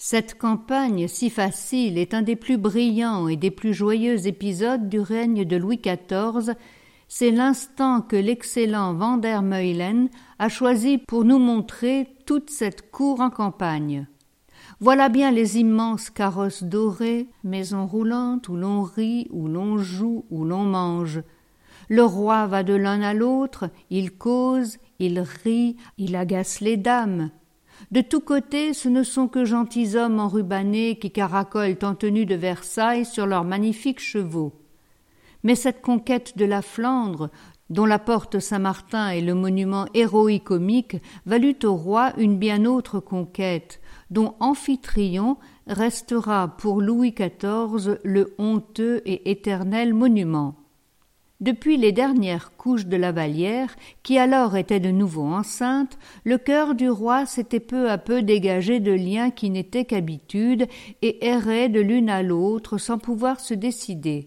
Cette campagne si facile est un des plus brillants et des plus joyeux épisodes du règne de Louis XIV. C'est l'instant que l'excellent Van der Meulen a choisi pour nous montrer toute cette cour en campagne. Voilà bien les immenses carrosses dorées, maisons roulantes où l'on rit, où l'on joue, où l'on mange. Le roi va de l'un à l'autre, il cause, il rit, il agace les dames. De tous côtés, ce ne sont que gentilshommes enrubannés qui caracolent en tenue de Versailles sur leurs magnifiques chevaux. Mais cette conquête de la Flandre, dont la porte Saint-Martin est le monument héroïque-comique, valut au roi une bien autre conquête, dont Amphitryon restera pour Louis XIV le honteux et éternel monument. Depuis les dernières couches de la Vallière, qui alors était de nouveau enceinte, le cœur du roi s'était peu à peu dégagé de liens qui n'étaient qu'habitude et errait de l'une à l'autre sans pouvoir se décider.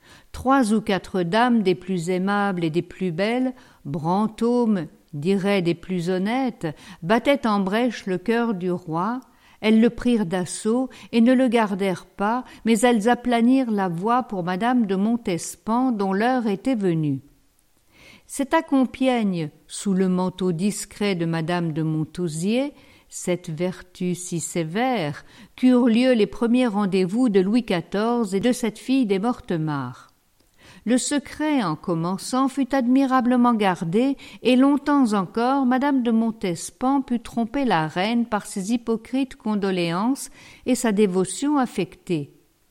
3 ou 4 dames des plus aimables et des plus belles, Brantôme, dirait des plus honnêtes, battaient en brèche le cœur du roi. Elles le prirent d'assaut et ne le gardèrent pas, mais elles aplanirent la voie pour madame de Montespan, dont l'heure était venue. C'est à Compiègne, sous le manteau discret de madame de Montausier, cette vertu si sévère, qu'eurent lieu les premiers rendez-vous de Louis XIV et de cette fille des Mortemart. Le secret, en commençant, fut admirablement gardé, et longtemps encore madame de Montespan put tromper la reine par ses hypocrites condoléances et sa dévotion affectée.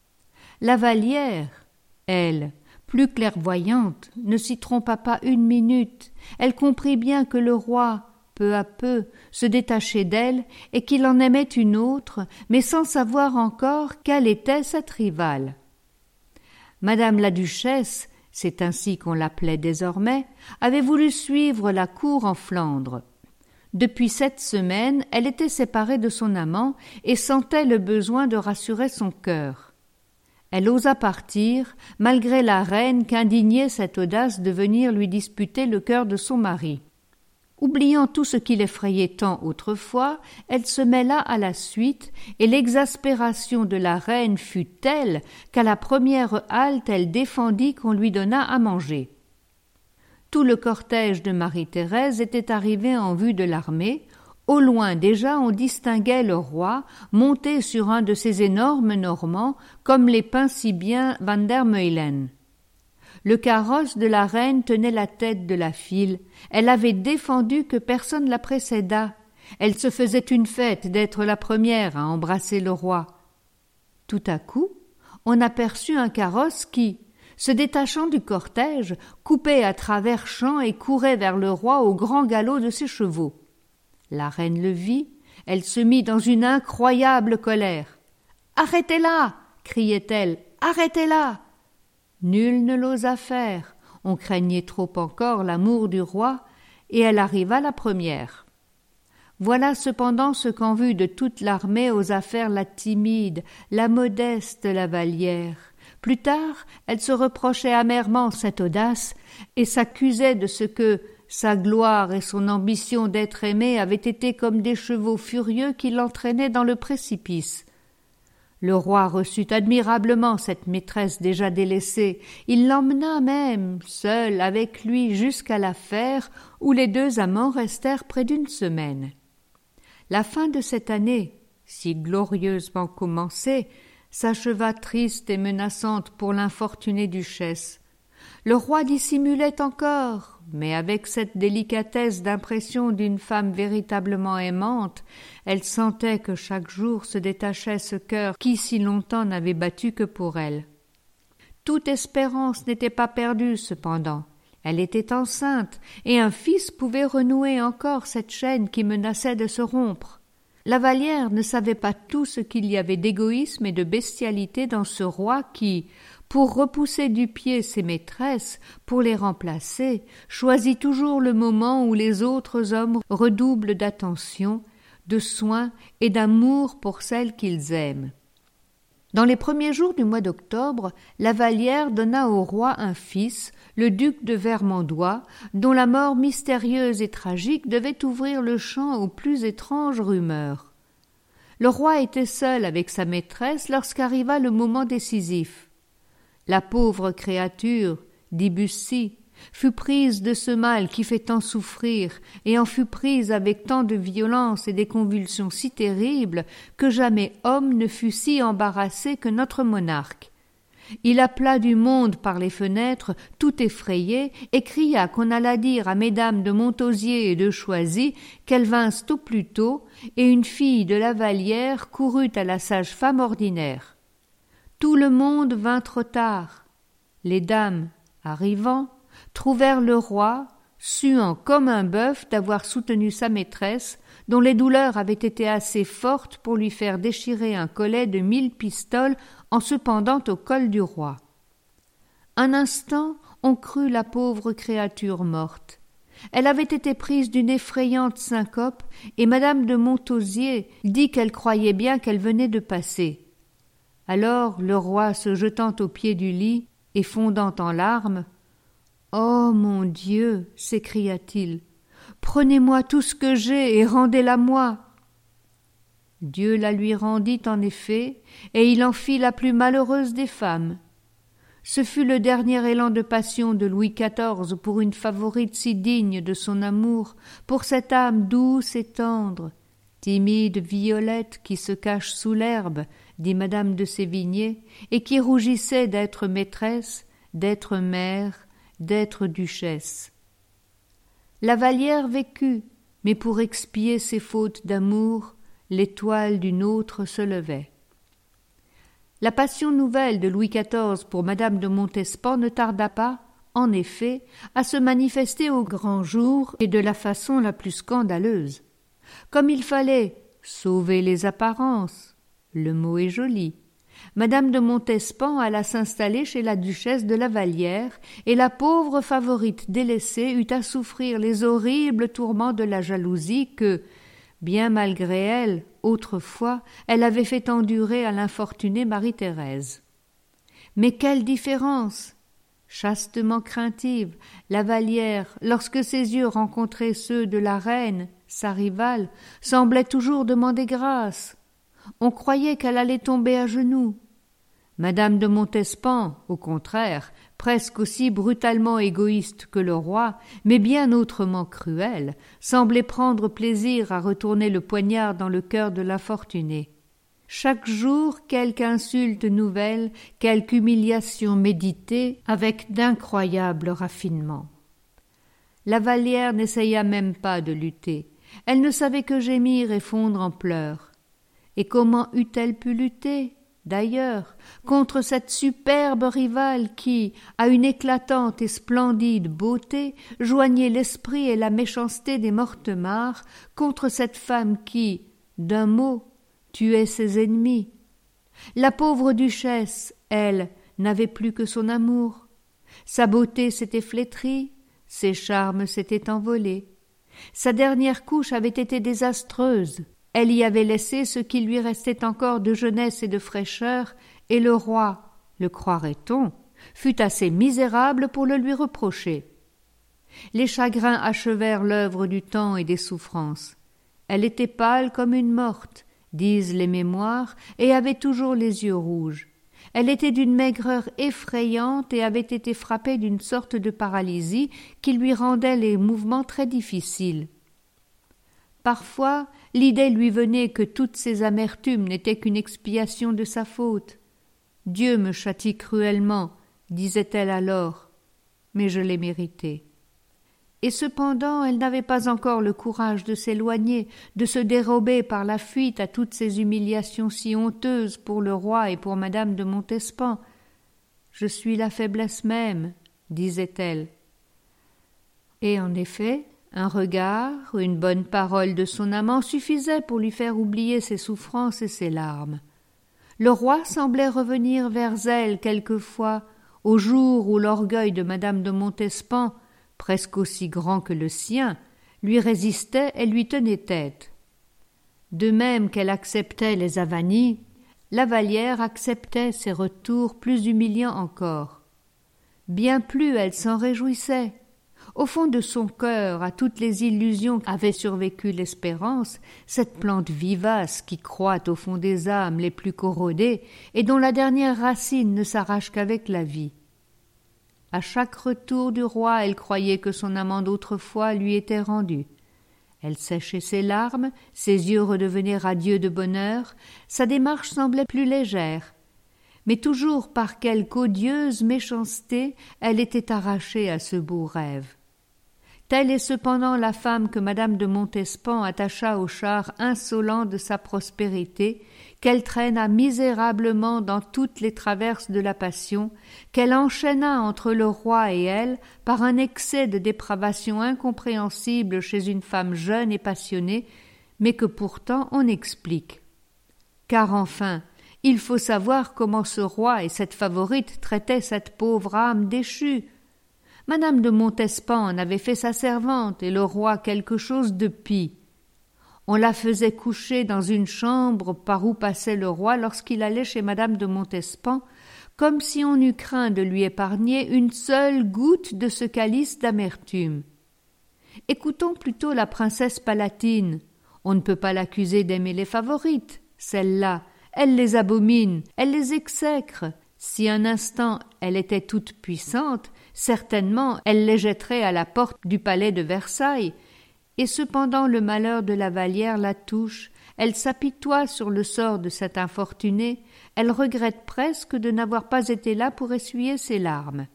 La Vallière, elle, plus clairvoyante, ne s'y trompa pas une minute. Elle comprit bien que le roi, peu à peu, se détachait d'elle et qu'il en aimait une autre, mais sans savoir encore quelle était cette rivale. Madame la duchesse, c'est ainsi qu'on l'appelait désormais, avait voulu suivre la cour en Flandre. Depuis 7 semaines, elle était séparée de son amant et sentait le besoin de rassurer son cœur. Elle osa partir, malgré la reine qu'indignait cette audace de venir lui disputer le cœur de son mari. Oubliant tout ce qui l'effrayait tant autrefois, elle se mêla à la suite, et l'exaspération de la reine fut telle qu'à la première halte elle défendit qu'on lui donnât à manger. Tout le cortège de Marie-Thérèse était arrivé en vue de l'armée. Au loin déjà on distinguait le roi, monté sur un de ces énormes Normands, comme les peint si bien Van der Meulen. Le carrosse de la reine tenait la tête de la file. Elle avait défendu que personne la précédât. Elle se faisait une fête d'être la première à embrasser le roi. Tout à coup, on aperçut un carrosse qui, se détachant du cortège, coupait à travers champs et courait vers le roi au grand galop de ses chevaux. La reine le vit, elle se mit dans une incroyable colère. « Arrêtez-la » criait-elle, « arrêtez-la » Nul ne l'osa faire, on craignait trop encore l'amour du roi, et elle arriva la première. Voilà cependant ce qu'en vue de toute l'armée osa faire la timide, la modeste la Vallière. Plus tard, elle se reprochait amèrement cette audace, et s'accusait de ce que sa gloire et son ambition d'être aimée avaient été comme des chevaux furieux qui l'entraînaient dans le précipice. Le roi reçut admirablement cette maîtresse déjà délaissée. Il l'emmena même, seul avec lui, jusqu'à la Fère, où les 2 amants restèrent près d'1 semaine. La fin de cette année, si glorieusement commencée, s'acheva triste et menaçante pour l'infortunée duchesse. Le roi dissimulait encore, mais avec cette délicatesse d'impression d'une femme véritablement aimante, elle sentait que chaque jour se détachait ce cœur qui si longtemps n'avait battu que pour elle. Toute espérance n'était pas perdue cependant. Elle était enceinte, et un fils pouvait renouer encore cette chaîne qui menaçait de se rompre. La Vallière ne savait pas tout ce qu'il y avait d'égoïsme et de bestialité dans ce roi qui, pour repousser du pied ses maîtresses, pour les remplacer, choisit toujours le moment où les autres hommes redoublent d'attention, de soin et d'amour pour celles qu'ils aiment. Dans les premiers jours du mois d'octobre, la Vallière donna au roi un fils, le duc de Vermandois, dont la mort mystérieuse et tragique devait ouvrir le champ aux plus étranges rumeurs. Le roi était seul avec sa maîtresse lorsqu'arriva le moment décisif. La pauvre créature, dit Bussy, fut prise de ce mal qui fait tant souffrir, et en fut prise avec tant de violence et des convulsions si terribles que jamais homme ne fut si embarrassé que notre monarque. Il appela du monde par les fenêtres, tout effrayé, et cria qu'on allât dire à mesdames de Montausier et de Choisy qu'elles vinssent au plus tôt, et une fille de la Vallière courut à la sage-femme ordinaire. Tout le monde vint trop tard. Les dames, arrivant, trouvèrent le roi, suant comme un bœuf d'avoir soutenu sa maîtresse, dont les douleurs avaient été assez fortes pour lui faire déchirer un collet de 1000 pistoles en se pendant au col du roi. Un instant, on crut la pauvre créature morte. Elle avait été prise d'une effrayante syncope, et madame de Montausier dit qu'elle croyait bien qu'elle venait de passer. Alors le roi, se jetant aux pieds du lit et fondant en larmes, « Oh mon Dieu !» s'écria-t-il, « prenez-moi tout ce que j'ai et rendez-la-moi !» Dieu la lui rendit en effet, et il en fit la plus malheureuse des femmes. Ce fut le dernier élan de passion de Louis XIV pour une favorite si digne de son amour, pour cette âme douce et tendre. Timide violette qui se cache sous l'herbe, dit madame de Sévigné, et qui rougissait d'être maîtresse, d'être mère, d'être duchesse. La Vallière vécut, mais pour expier ses fautes d'amour, l'étoile d'une autre se levait. La passion nouvelle de Louis XIV pour madame de Montespan ne tarda pas, en effet, à se manifester au grand jour et de la façon la plus scandaleuse. Comme il fallait sauver les apparences, le mot est joli, madame de Montespan alla s'installer chez la duchesse de la Vallière, et la pauvre favorite délaissée eut à souffrir les horribles tourments de la jalousie que, bien malgré elle, autrefois, elle avait fait endurer à l'infortunée Marie-Thérèse. Mais quelle différence! Chastement craintive, la Vallière, lorsque ses yeux rencontraient ceux de la reine, sa rivale, semblait toujours demander grâce. On croyait qu'elle allait tomber à genoux. Madame de Montespan, au contraire, presque aussi brutalement égoïste que le roi, mais bien autrement cruelle, semblait prendre plaisir à retourner le poignard dans le cœur de l'infortuné. Chaque jour, quelque insulte nouvelle, quelque humiliation méditée, avec d'incroyables raffinements. La Vallière n'essaya même pas de lutter. Elle ne savait que gémir et fondre en pleurs. Et comment eût-elle pu lutter, d'ailleurs, contre cette superbe rivale qui, à une éclatante et splendide beauté, joignait l'esprit et la méchanceté des Mortemart, contre cette femme qui, d'un mot, tuait ses ennemis. La pauvre duchesse, elle, n'avait plus que son amour. Sa beauté s'était flétrie, ses charmes s'étaient envolés. Sa dernière couche avait été désastreuse. Elle y avait laissé ce qui lui restait encore de jeunesse et de fraîcheur, et le roi, le croirait-on, fut assez misérable pour le lui reprocher. Les chagrins achevèrent l'œuvre du temps et des souffrances. Elle était pâle comme une morte, disent les mémoires, et avait toujours les yeux rouges. Elle était d'une maigreur effrayante et avait été frappée d'une sorte de paralysie qui lui rendait les mouvements très difficiles. Parfois, l'idée lui venait que toutes ces amertumes n'étaient qu'une expiation de sa faute. « Dieu me châtie cruellement », disait-elle alors, « mais je l'ai mérité. » Et cependant, elle n'avait pas encore le courage de s'éloigner, de se dérober par la fuite à toutes ces humiliations si honteuses pour le roi et pour madame de Montespan. « Je suis la faiblesse même », disait-elle. Et en effet, un regard, une bonne parole de son amant suffisaient pour lui faire oublier ses souffrances et ses larmes. Le roi semblait revenir vers elle quelquefois, au jour où l'orgueil de madame de Montespan, presque aussi grand que le sien, lui résistait et lui tenait tête. De même qu'elle acceptait les avanies, la Vallière acceptait ces retours plus humiliants encore. Bien plus elle s'en réjouissait. Au fond de son cœur, à toutes les illusions avait survécu l'espérance, cette plante vivace qui croît au fond des âmes les plus corrodées et dont la dernière racine ne s'arrache qu'avec la vie. À chaque retour du roi, elle croyait que son amant d'autrefois lui était rendu. Elle séchait ses larmes, ses yeux redevenaient radieux de bonheur, sa démarche semblait plus légère. Mais toujours par quelque odieuse méchanceté, elle était arrachée à ce beau rêve. Telle est cependant la femme que madame de Montespan attacha au char insolent de sa prospérité, qu'elle traîna misérablement dans toutes les traverses de la passion, qu'elle enchaîna entre le roi et elle par un excès de dépravation incompréhensible chez une femme jeune et passionnée, mais que pourtant on explique. Car enfin, il faut savoir comment ce roi et cette favorite traitaient cette pauvre âme déchue. Madame de Montespan en avait fait sa servante et le roi quelque chose de pis. On la faisait coucher dans une chambre par où passait le roi lorsqu'il allait chez madame de Montespan, comme si on eût craint de lui épargner une seule goutte de ce calice d'amertume. Écoutons plutôt la princesse Palatine. On ne peut pas l'accuser d'aimer les favorites, celle-là. Elle les abomine, elle les exècre. Si un instant elle était toute puissante, certainement elle les jetterait à la porte du palais de Versailles. Et cependant le malheur de la Vallière la touche, elle s'apitoie sur le sort de cette infortunée, elle regrette presque de n'avoir pas été là pour essuyer ses larmes.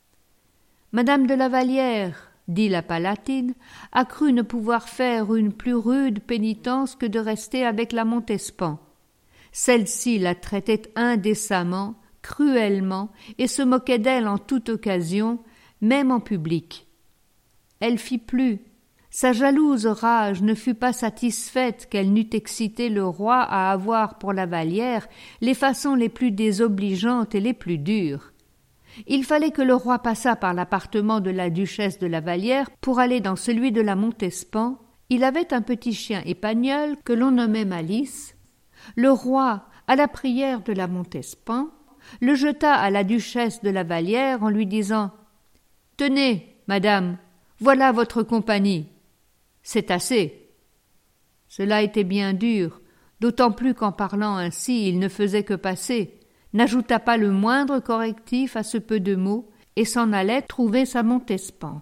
Madame de la Vallière, dit la Palatine, a cru ne pouvoir faire une plus rude pénitence que de rester avec la Montespan. Celle-ci la traitait indécemment, cruellement, et se moquait d'elle en toute occasion, même en public. Elle fit plus. Sa jalouse rage ne fut pas satisfaite qu'elle n'eût excité le roi à avoir pour la Vallière les façons les plus désobligeantes et les plus dures. Il fallait que le roi passât par l'appartement de la duchesse de la Vallière pour aller dans celui de la Montespan. Il avait un petit chien épagnol que l'on nommait Malice. Le roi, à la prière de la Montespan, le jeta à la duchesse de la Vallière en lui disant « Tenez, madame, voilà votre compagnie. C'est assez. » Cela était bien dur, d'autant plus qu'en parlant ainsi il ne faisait que passer, n'ajouta pas le moindre correctif à ce peu de mots et s'en allait trouver sa Montespan.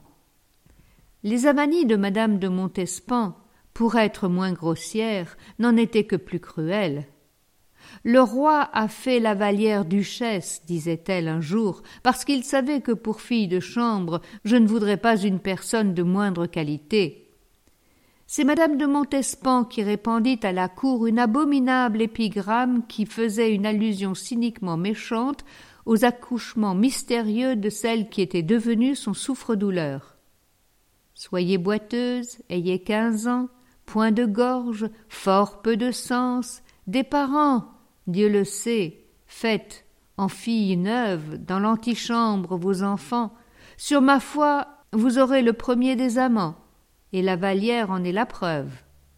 Les avanies de madame de Montespan, pour être moins grossières, n'en étaient que plus cruelles. « Le roi a fait la Vallière duchesse, disait-elle un jour, parce qu'il savait que pour fille de chambre, je ne voudrais pas une personne de moindre qualité. » C'est madame de Montespan qui répandit à la cour une abominable épigramme qui faisait une allusion cyniquement méchante aux accouchements mystérieux de celle qui était devenue son souffre-douleur. « Soyez boiteuse, ayez 15 ans, point de gorge, fort peu de sens, des parents, Dieu le sait, faites, en fille neuve, dans l'antichambre vos enfants. Sur ma foi, vous aurez le premier des amants, et la Vallière en est la preuve. »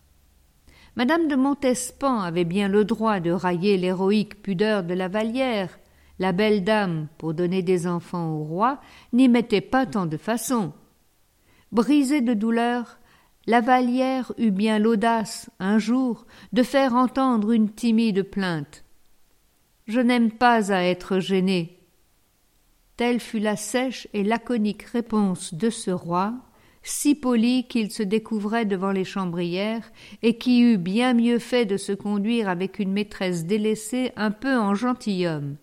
Madame de Montespan avait bien le droit de railler l'héroïque pudeur de la Vallière. La belle dame, pour donner des enfants au roi, n'y mettait pas tant de façons. Brisée de douleur, la Vallière eut bien l'audace, un jour, de faire entendre une timide plainte. « Je n'aime pas à être gênée. » Telle fut la sèche et laconique réponse de ce roi, si poli qu'il se découvrait devant les chambrières et qui eût bien mieux fait de se conduire avec une maîtresse délaissée un peu en gentilhomme.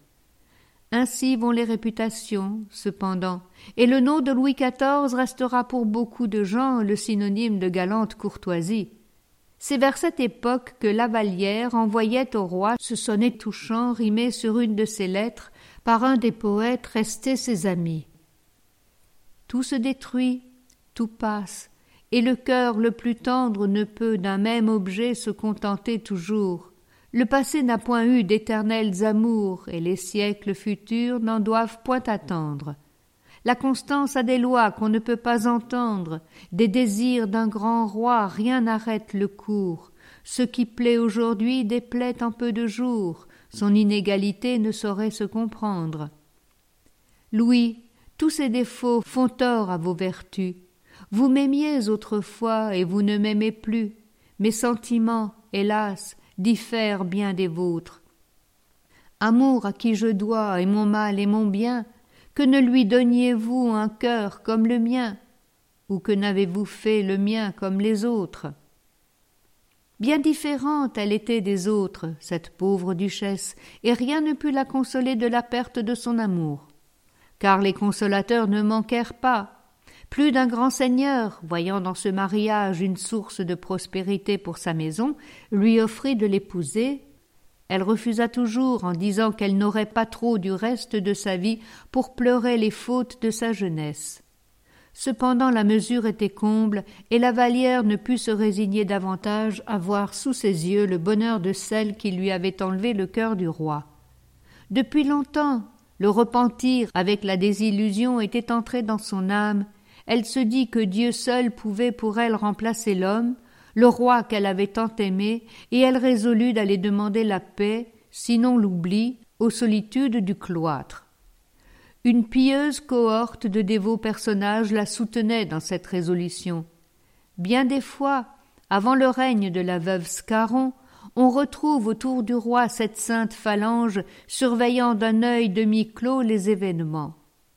Ainsi vont les réputations, cependant, et le nom de Louis XIV restera pour beaucoup de gens le synonyme de galante courtoisie. C'est vers cette époque que la Vallière envoyait au roi ce sonnet touchant rimé sur une de ses lettres par un des poètes restés ses amis. Tout se détruit, tout passe, et le cœur le plus tendre ne peut d'un même objet se contenter toujours. Le passé n'a point eu d'éternels amours, et les siècles futurs n'en doivent point attendre. La constance a des lois qu'on ne peut pas entendre, des désirs d'un grand roi rien n'arrête le cours. Ce qui plaît aujourd'hui déplaît en peu de jours, son inégalité ne saurait se comprendre. Louis, tous ces défauts font tort à vos vertus, Vous m'aimiez autrefois et vous ne m'aimez plus. Mes sentiments, hélas, diffèrent bien des vôtres. Amour à qui je dois et mon mal et mon bien, que ne lui donniez-vous un cœur comme le mien, ou que n'avez-vous fait le mien comme les autres? Bien différente elle était des autres, cette pauvre duchesse, et rien ne put la consoler de la perte de son amour. Car les consolateurs ne manquèrent pas. Plus d'un grand seigneur, voyant dans ce mariage une source de prospérité pour sa maison, lui offrit de l'épouser. Elle refusa toujours en disant qu'elle n'aurait pas trop du reste de sa vie pour pleurer les fautes de sa jeunesse. Cependant la mesure était comble, et la Vallière ne put se résigner davantage à voir sous ses yeux le bonheur de celle qui lui avait enlevé le cœur du roi. Depuis longtemps, le repentir avec la désillusion était entré dans son âme. Elle se dit que Dieu seul pouvait pour elle remplacer l'homme, le roi qu'elle avait tant aimé, et elle résolut d'aller demander la paix, sinon l'oubli, aux solitudes du cloître. Une pieuse cohorte de dévots personnages la soutenait dans cette résolution. Bien des fois, avant le règne de la veuve Scarron, on retrouve autour du roi cette sainte phalange surveillant d'un œil demi-clos les événements.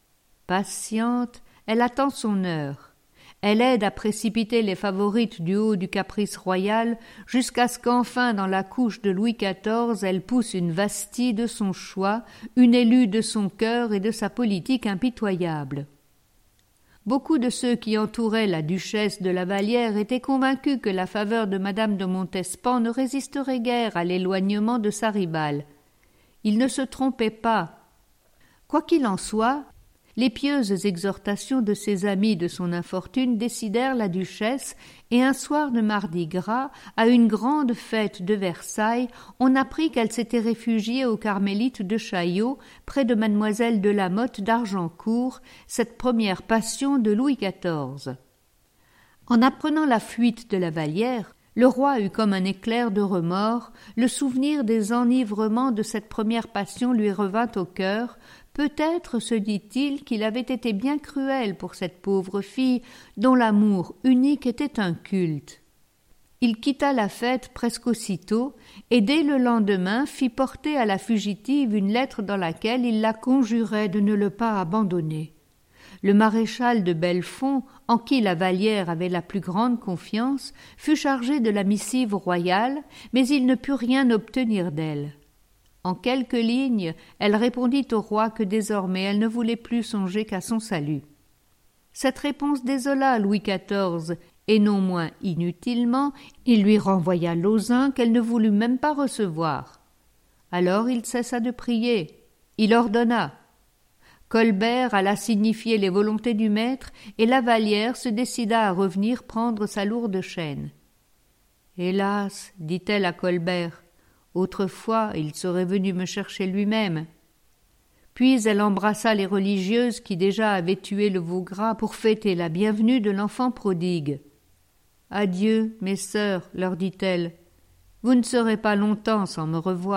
Patiente, elle attend son heure. Elle aide à précipiter les favorites du haut du caprice royal jusqu'à ce qu'enfin dans la couche de Louis XIV elle pousse une Vastie de son choix, une élue de son cœur et de sa politique impitoyable. Beaucoup de ceux qui entouraient la duchesse de la Vallière étaient convaincus que la faveur de madame de Montespan ne résisterait guère à l'éloignement de sa rivale. Ils ne se trompaient pas. Quoi qu'il en soit, les pieuses exhortations de ses amis de son infortune décidèrent la duchesse, et un soir de mardi gras, à une grande fête de Versailles, on apprit qu'elle s'était réfugiée aux Carmélites de Chaillot, près de mademoiselle de la Motte d'Argencourt, cette première passion de Louis XIV. En apprenant la fuite de la Vallière, le roi eut comme un éclair de remords, le souvenir des enivrements de cette première passion lui revint au cœur. Peut-être se dit-il qu'il avait été bien cruel pour cette pauvre fille dont l'amour unique était un culte. Il quitta la fête presque aussitôt et dès le lendemain fit porter à la fugitive une lettre dans laquelle il la conjurait de ne le pas abandonner. Le maréchal de Bellefonds, en qui la Vallière avait la plus grande confiance, fut chargé de la missive royale, mais il ne put rien obtenir d'elle. En quelques lignes, elle répondit au roi que désormais elle ne voulait plus songer qu'à son salut. Cette réponse désola Louis XIV, et non moins inutilement, il lui renvoya Lauzun qu'elle ne voulut même pas recevoir. Alors il cessa de prier. Il ordonna. Colbert alla signifier les volontés du maître, et la Vallière se décida à revenir prendre sa lourde chaîne. « Hélas, dit-elle à Colbert, autrefois il serait venu me chercher lui-même. » Puis elle embrassa les religieuses qui déjà avaient tué le veau gras pour fêter la bienvenue de l'enfant prodigue. « Adieu, mes sœurs, leur dit-elle, vous ne serez pas longtemps sans me revoir. »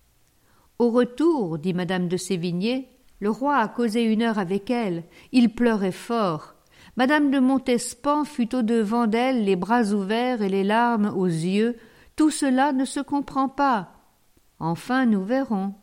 Au retour, dit madame de Sévigné, le roi a causé 1 heure avec elle. Il pleurait fort. Madame de Montespan fut au-devant d'elle, les bras ouverts et les larmes aux yeux. Tout cela ne se comprend pas. Enfin, nous verrons.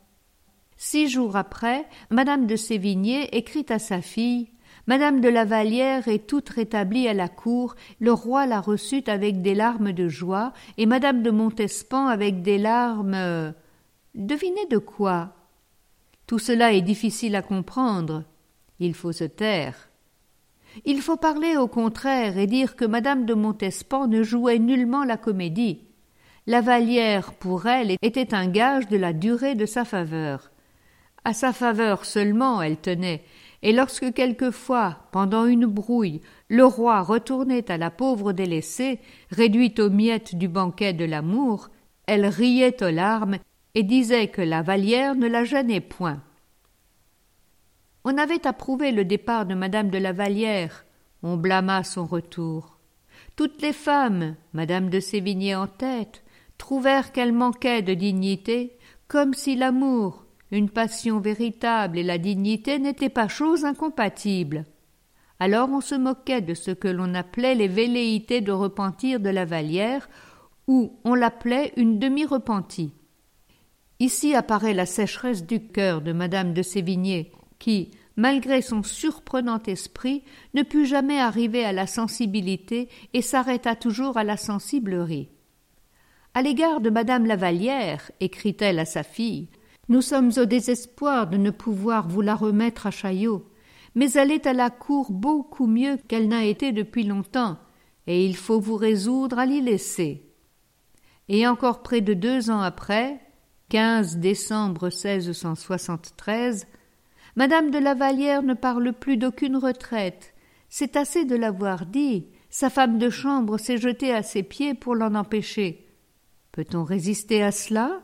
6 jours après, madame de Sévigné écrit à sa fille. Madame de la Vallière est toute rétablie à la cour. Le roi la reçut avec des larmes de joie, et madame de Montespan avec des larmes. Devinez de quoi? Tout cela est difficile à comprendre. Il faut se taire. Il faut parler au contraire et dire que madame de Montespan ne jouait nullement la comédie. La Vallière, pour elle, était un gage de la durée de sa faveur. À sa faveur seulement elle tenait, et lorsque quelquefois, pendant une brouille, le roi retournait à la pauvre délaissée, réduite aux miettes du banquet de l'amour, elle riait aux larmes et disait que la Vallière ne la gênait point. On avait approuvé le départ de madame de la Vallière, on blâma son retour. Toutes les femmes, madame de Sévigné en tête, trouvèrent qu'elle manquait de dignité, comme si l'amour, une passion véritable et la dignité n'étaient pas choses incompatibles. Alors on se moquait de ce que l'on appelait les velléités de repentir de la Vallière, ou on l'appelait une demi-repentie. Ici apparaît la sécheresse du cœur de madame de Sévigné, qui, malgré son surprenant esprit, ne put jamais arriver à la sensibilité et s'arrêta toujours à la sensiblerie. À l'égard de madame la Vallière, écrit-elle à sa fille, nous sommes au désespoir de ne pouvoir vous la remettre à Chaillot, mais elle est à la cour beaucoup mieux qu'elle n'a été depuis longtemps, et il faut vous résoudre à l'y laisser. Et encore près de 2 ans après, 15 décembre 1673, madame de la Vallière ne parle plus d'aucune retraite. C'est assez de l'avoir dit. Sa femme de chambre s'est jetée à ses pieds pour l'en empêcher. Peut-on résister à cela?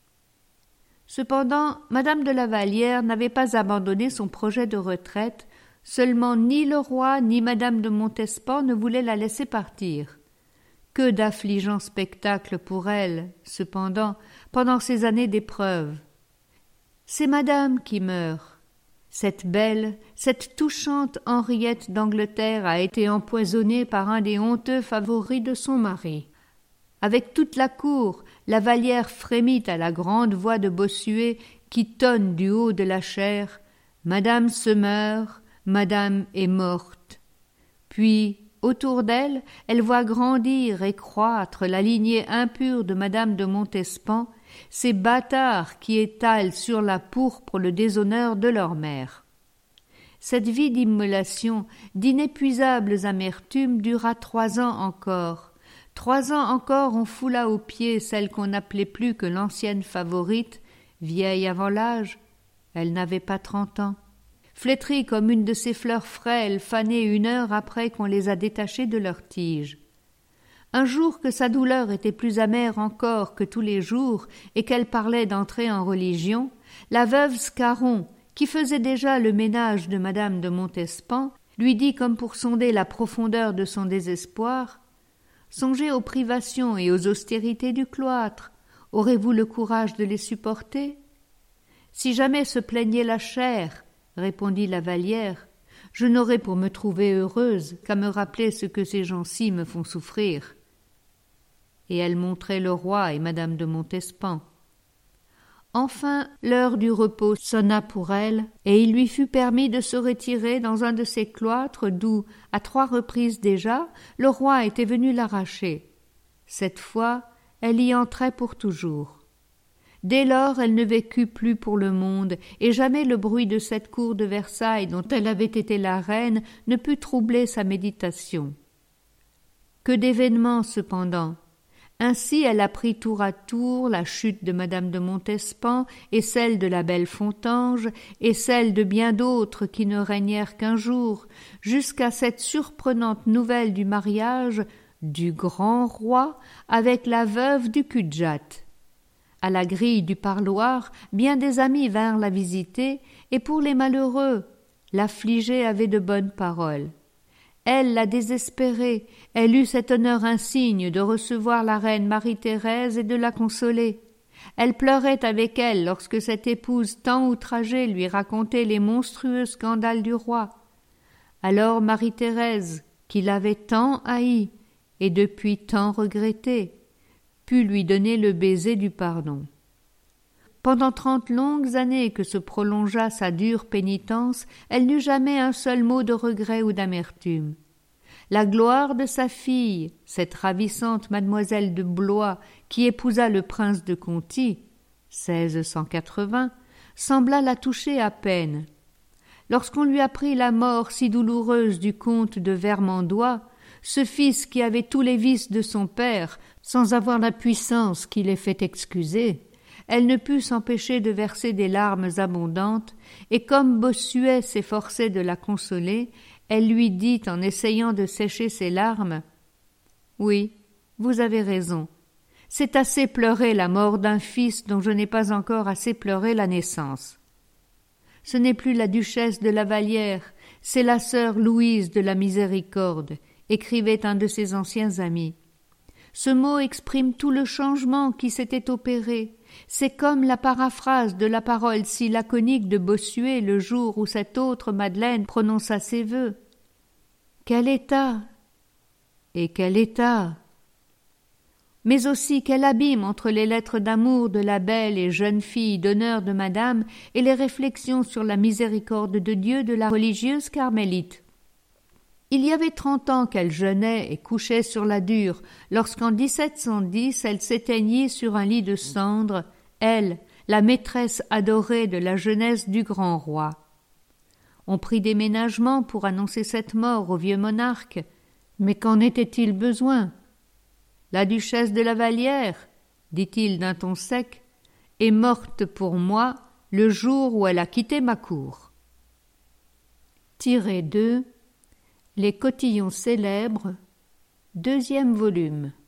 Cependant, madame de la Vallière n'avait pas abandonné son projet de retraite, seulement ni le roi ni madame de Montespan ne voulaient la laisser partir. Que d'affligeants spectacles pour elle, cependant, pendant ces années d'épreuve. C'est madame qui meurt. Cette belle, cette touchante Henriette d'Angleterre a été empoisonnée par un des honteux favoris de son mari. Avec toute la cour, la Vallière frémit à la grande voix de Bossuet qui tonne du haut de la chaire « Madame se meurt, madame est morte ». Puis, autour d'elle, elle voit grandir et croître la lignée impure de madame de Montespan, ces bâtards qui étalent sur la pourpre le déshonneur de leur mère. Cette vie d'immolation, d'inépuisables amertumes dura 3 ans encore. 3 ans encore on foula aux pieds celle qu'on n'appelait plus que l'ancienne favorite, vieille avant l'âge. Elle n'avait pas 30 ans. Flétrie comme une de ces fleurs frêles fanées 1 heure après qu'on les a détachées de leurs tiges. Un jour que sa douleur était plus amère encore que tous les jours et qu'elle parlait d'entrer en religion, la veuve Scarron, qui faisait déjà le ménage de madame de Montespan, lui dit comme pour sonder la profondeur de son désespoir « Songez aux privations et aux austérités du cloître. Aurez-vous le courage de les supporter ?»« Si jamais se plaignait la chair, répondit la Vallière, je n'aurais pour me trouver heureuse qu'à me rappeler ce que ces gens-ci me font souffrir. » Et elle montrait le roi et madame de Montespan. Enfin, l'heure du repos sonna pour elle, et il lui fut permis de se retirer dans un de ces cloîtres d'où, à 3 reprises déjà, le roi était venu l'arracher. Cette fois, elle y entrait pour toujours. Dès lors, elle ne vécut plus pour le monde, et jamais le bruit de cette cour de Versailles dont elle avait été la reine ne put troubler sa méditation. Que d'événements, cependant! Ainsi elle apprit tour à tour la chute de madame de Montespan et celle de la belle Fontange et celle de bien d'autres qui ne régnèrent qu'1 jour, jusqu'à cette surprenante nouvelle du mariage du grand roi avec la veuve du Cudjat. À la grille du parloir, bien des amis vinrent la visiter, et pour les malheureux, l'affligée avait de bonnes paroles. Elle, la désespérée, elle eut cet honneur insigne de recevoir la reine Marie-Thérèse et de la consoler. Elle pleurait avec elle lorsque cette épouse tant outragée lui racontait les monstrueux scandales du roi. Alors Marie-Thérèse, qui l'avait tant haï et depuis tant regretté, put lui donner le baiser du pardon. Pendant 30 longues années que se prolongea sa dure pénitence, elle n'eut jamais un seul mot de regret ou d'amertume. La gloire de sa fille, cette ravissante mademoiselle de Blois qui épousa le prince de Conti, 1680, sembla la toucher à peine. Lorsqu'on lui apprit la mort si douloureuse du comte de Vermandois, ce fils qui avait tous les vices de son père, sans avoir la puissance qui les fait excuser, elle ne put s'empêcher de verser des larmes abondantes, et comme Bossuet s'efforçait de la consoler, elle lui dit en essayant de sécher ses larmes « Oui, vous avez raison. C'est assez pleurer la mort d'un fils dont je n'ai pas encore assez pleuré la naissance. Ce n'est plus la duchesse de la Vallière, c'est la sœur Louise de la Miséricorde, écrivait un de ses anciens amis. Ce mot exprime tout le changement qui s'était opéré. C'est comme la paraphrase de la parole si laconique de Bossuet le jour où cette autre Madeleine prononça ses vœux. Quel état! Et quel état! Mais aussi quel abîme entre les lettres d'amour de la belle et jeune fille d'honneur de madame et les réflexions sur la miséricorde de Dieu de la religieuse carmélite. Il y avait 30 ans qu'elle jeûnait et couchait sur la dure, lorsqu'en 1710 elle s'éteignit sur un lit de cendres, elle, la maîtresse adorée de la jeunesse du grand roi. On prit des ménagements pour annoncer cette mort au vieux monarque, mais qu'en était-il besoin? La duchesse de la Vallière, dit-il d'un ton sec, est morte pour moi le jour où elle a quitté ma cour. Tiré 2. Les cotillons célèbres, 2e volume.